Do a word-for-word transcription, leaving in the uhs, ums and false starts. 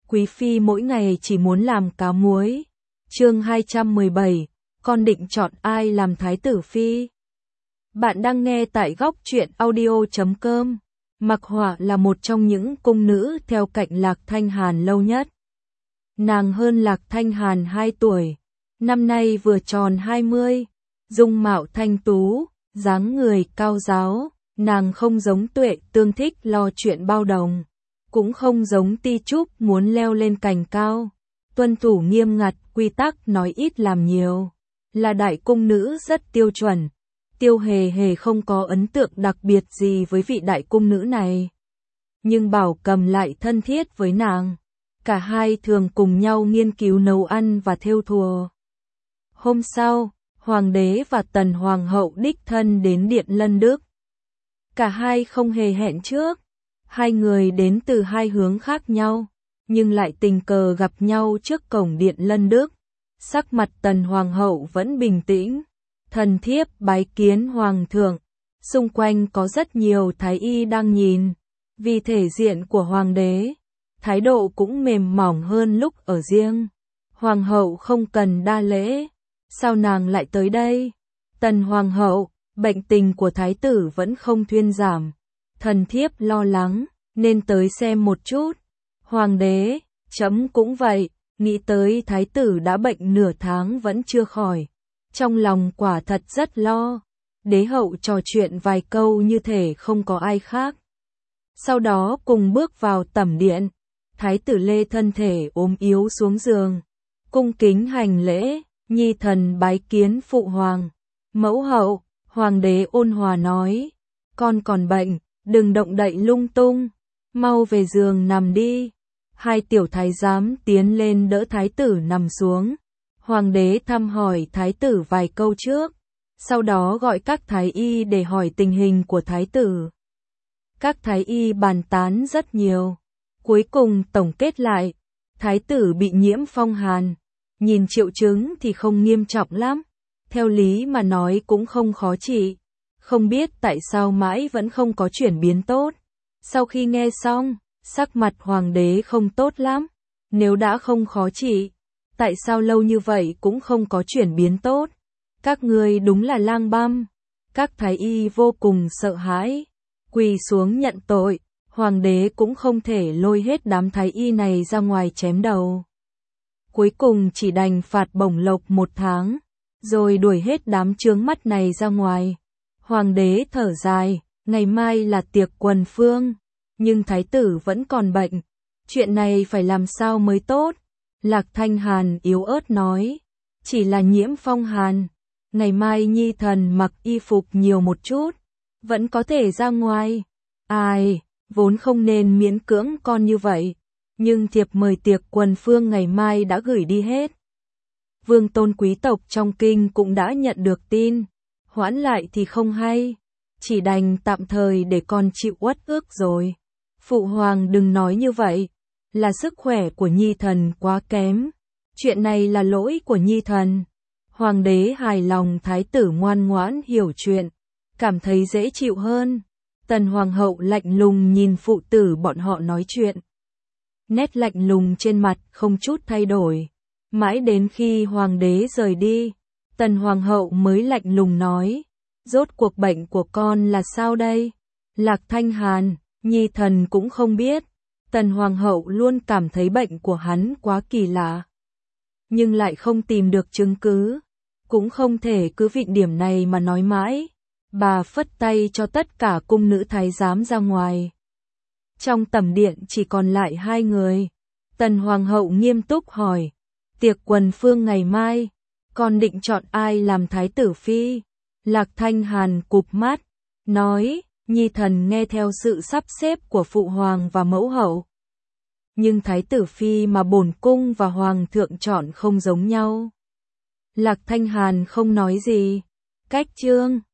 Quý phi mỗi ngày chỉ muốn làm cá muối. Chương hai trăm mười bảy, con định chọn ai làm thái tử phi? Bạn đang nghe tại góc truyện audio chấm com. Mạc Họa là một trong những cung nữ theo cạnh Lạc Thanh Hàn lâu nhất. Nàng hơn Lạc Thanh Hàn hai tuổi, năm nay vừa tròn hai mươi, dung mạo thanh tú, dáng người cao ráo, nàng không giống Tuệ Tương thích lo chuyện bao đồng, cũng không giống Ti Trúc muốn leo lên cành cao, tuân thủ nghiêm ngặt quy tắc nói ít làm nhiều, là đại cung nữ rất tiêu chuẩn. Tiêu Hề Hề không có ấn tượng đặc biệt gì với vị đại cung nữ này. Nhưng Bảo Cầm lại thân thiết với nàng. Cả hai thường cùng nhau nghiên cứu nấu ăn và thêu thùa. Hôm sau, Hoàng đế và Tần Hoàng hậu đích thân đến Điện Lân Đức. Cả hai không hề hẹn trước. Hai người đến từ hai hướng khác nhau, nhưng lại tình cờ gặp nhau trước cổng Điện Lân Đức. Sắc mặt Tần Hoàng hậu vẫn bình tĩnh. Thần thiếp bái kiến hoàng thượng, xung quanh có rất nhiều thái y đang nhìn, vì thể diện của hoàng đế, thái độ cũng mềm mỏng hơn lúc ở riêng. Hoàng hậu không cần đa lễ, sao nàng lại tới đây? Tần hoàng hậu, bệnh tình của thái tử vẫn không thuyên giảm, thần thiếp lo lắng, nên tới xem một chút. Hoàng đế, chấm cũng vậy, nghĩ tới thái tử đã bệnh nửa tháng vẫn chưa khỏi. Trong lòng quả thật rất lo, đế hậu trò chuyện vài câu như thể không có ai khác. Sau đó cùng bước vào tẩm điện, thái tử Lê thân thể ốm yếu xuống giường, cung kính hành lễ, nhi thần bái kiến phụ hoàng. Mẫu hậu, hoàng đế ôn hòa nói, con còn bệnh, đừng động đậy lung tung, mau về giường nằm đi. Hai tiểu thái giám tiến lên đỡ thái tử nằm xuống. Hoàng đế thăm hỏi thái tử vài câu trước, sau đó gọi các thái y để hỏi tình hình của thái tử. Các thái y bàn tán rất nhiều, cuối cùng tổng kết lại, thái tử bị nhiễm phong hàn, nhìn triệu chứng thì không nghiêm trọng lắm, theo lý mà nói cũng không khó trị, không biết tại sao mãi vẫn không có chuyển biến tốt. Sau khi nghe xong, sắc mặt hoàng đế không tốt lắm, nếu đã không khó trị, tại sao lâu như vậy cũng không có chuyển biến tốt? Các ngươi đúng là lang băm. Các thái y vô cùng sợ hãi, quỳ xuống nhận tội, hoàng đế cũng không thể lôi hết đám thái y này ra ngoài chém đầu. Cuối cùng chỉ đành phạt bổng lộc một tháng, rồi đuổi hết đám chướng mắt này ra ngoài. Hoàng đế thở dài, ngày mai là tiệc quần phương, nhưng thái tử vẫn còn bệnh, chuyện này phải làm sao mới tốt? Lạc Thanh Hàn yếu ớt nói, chỉ là nhiễm phong hàn, ngày mai nhi thần mặc y phục nhiều một chút, vẫn có thể ra ngoài. Ai, vốn không nên miễn cưỡng con như vậy, nhưng thiệp mời tiệc quần phương ngày mai đã gửi đi hết. Vương tôn quý tộc trong kinh cũng đã nhận được tin, hoãn lại thì không hay, chỉ đành tạm thời để con chịu uất ức rồi. Phụ hoàng đừng nói như vậy. Là sức khỏe của nhi thần quá kém, chuyện này là lỗi của nhi thần. Hoàng đế hài lòng thái tử ngoan ngoãn hiểu chuyện, cảm thấy dễ chịu hơn. Tần hoàng hậu lạnh lùng nhìn phụ tử bọn họ nói chuyện. Nét lạnh lùng trên mặt không chút thay đổi. Mãi đến khi hoàng đế rời đi, tần hoàng hậu mới lạnh lùng nói, rốt cuộc bệnh của con là sao đây? Lạc Thanh Hàn, nhi thần cũng không biết. Tần Hoàng hậu luôn cảm thấy bệnh của hắn quá kỳ lạ, nhưng lại không tìm được chứng cứ, cũng không thể cứ vịn điểm này mà nói mãi. Bà phất tay cho tất cả cung nữ thái giám ra ngoài. Trong tẩm điện chỉ còn lại hai người. Tần Hoàng hậu nghiêm túc hỏi, tiệc quần phương ngày mai, con định chọn ai làm thái tử phi? Lạc Thanh Hàn cụp mắt, nói, nhi thần nghe theo sự sắp xếp của phụ hoàng và mẫu hậu. Nhưng thái tử phi mà bổn cung và hoàng thượng chọn không giống nhau. Lạc Thanh Hàn không nói gì. Cách chương